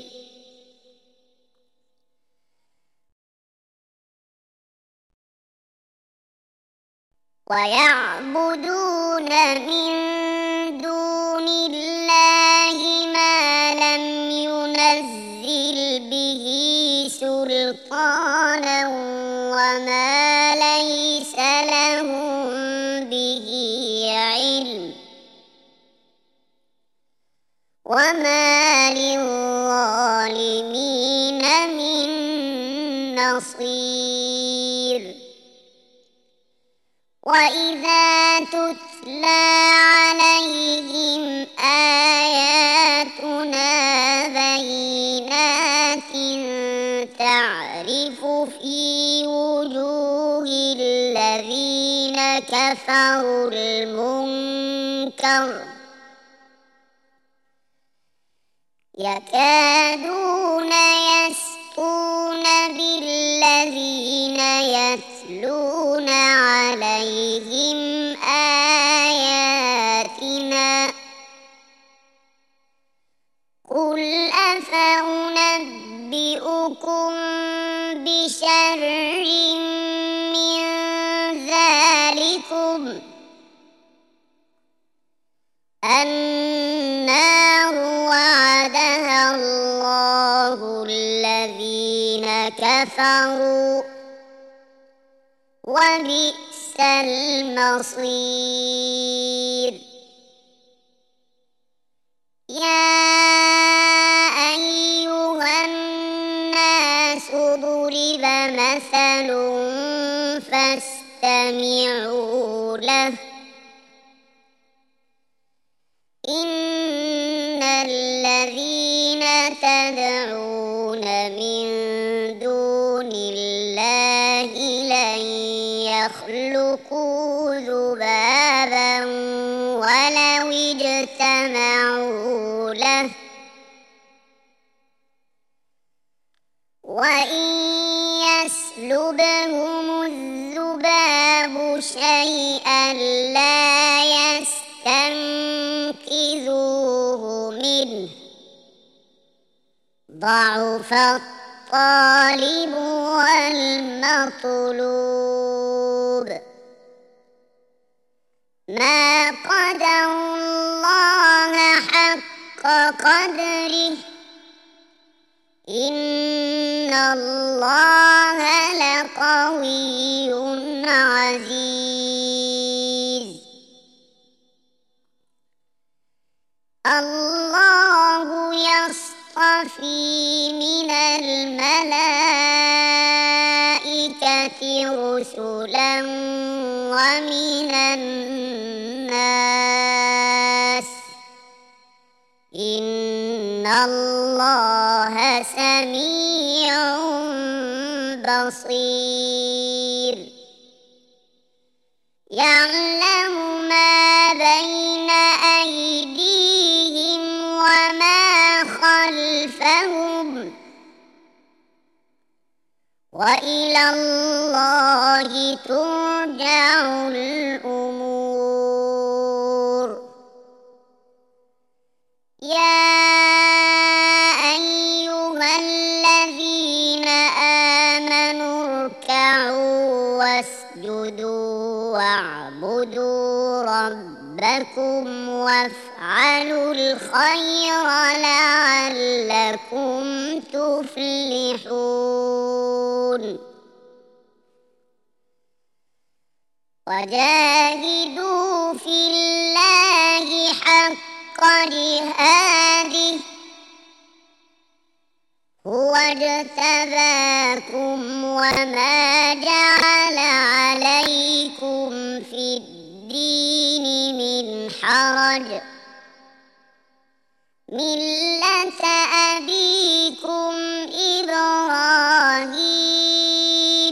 ويعبدون من دون الله ما لم ينزل به سلطانا وما ليس لهم به علم وما للظالمين من نصير. وإذا تتلى عليهم آياتنا بينات تعرف في وجوه الذين كفروا المنكر يكادون يسطون بالذين يتلون عليهم آياتنا قل أفأنبئكم بشر من ذلكم النار وعدها الله الذين كفروا وبئس المصير. يا أيها الناس ضُرِبَ مَثَلٌ فَاسْتَمِعُوا لَهُ إِنَّ الَّذِينَ تَدْعُونَ مِن دُونِ اللَّهِ لَن يَخْلُقُوا ذُبَابًا وَلَوِ اجْتَمَعُوا لَهُ وَإِن يَسْلُبْهُمُ الذُّبَابُ شَيْئًا لَّا يَسْتَنقِذُوهُ مِنْهُ ضَعُفَ الطَّالِبُ وَالْمَطْلُوبُ مَا قَدَرُوا اللَّهَ حَقَّ قَدْرِهِ إِنَّ اللَّهَ لَقَوِيٌّ عَزِيزٌ اللَّهُ يَصْطَفِي مِنَ الْمَلَائِكَةِ رُسُلًا وَمِنَ النَّاسِ إِنَّ اللَّهَ سَمِيعٌ بَصِيرٌ يَعْلَمُ مَا بَيْنَ أَيْدِيهِمْ وَمَا خَلْفَهُمْ وَإِلَى اللَّهِ تُرْجَعُ الْأُمُورُ يَا أَيُّهَا الَّذِينَ آمَنُوا ارْكَعُوا وَاسْجُدُوا وَاعْبُدُوا رَبَّكُمْ وَافْعَلُوا الْخَيْرَ لَعَلَّكُمْ تُفْلِحُونَ وَجَاهِدُوا فِي اللَّهِ حَقَّ جِهَادِهِ هُوَ اجْتَبَاكُمْ وَمَا جَعَلَ عَلَيْكُمْ فِي الدِّينِ مِنْ حَرَجٍ مِلَّةَ أَبِيكُمْ إِبْرَاهِيمَ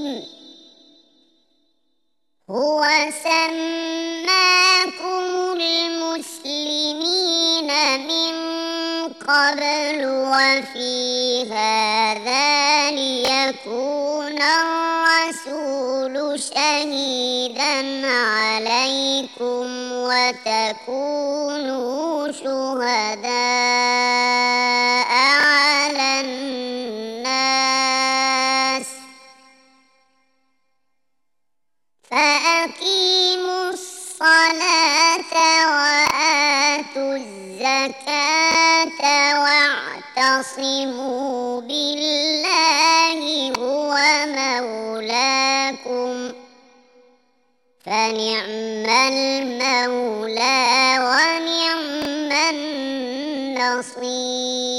هُوَ سَمَّاكُمُ الْمُسْلِمِينَ مِنْ قَبْلُ وَفِي هَذَا لِيَكُونَ الرَّسُولُ شَهِيدًا عَلَيْكُمْ وَتَكُونُوا شُهَدَاءَ عَلَى النَّاسِ فَأَقِيمُوا الصَّلَاةَ وَآتُوا الزَّكَاةَ وَاعْتَصِمُوا بِاللَّهِ هُوَ مَوْلَاكُمْ فَنِعْمَ الْمَوْلَى وَنِعْمَ النَّصِيرُ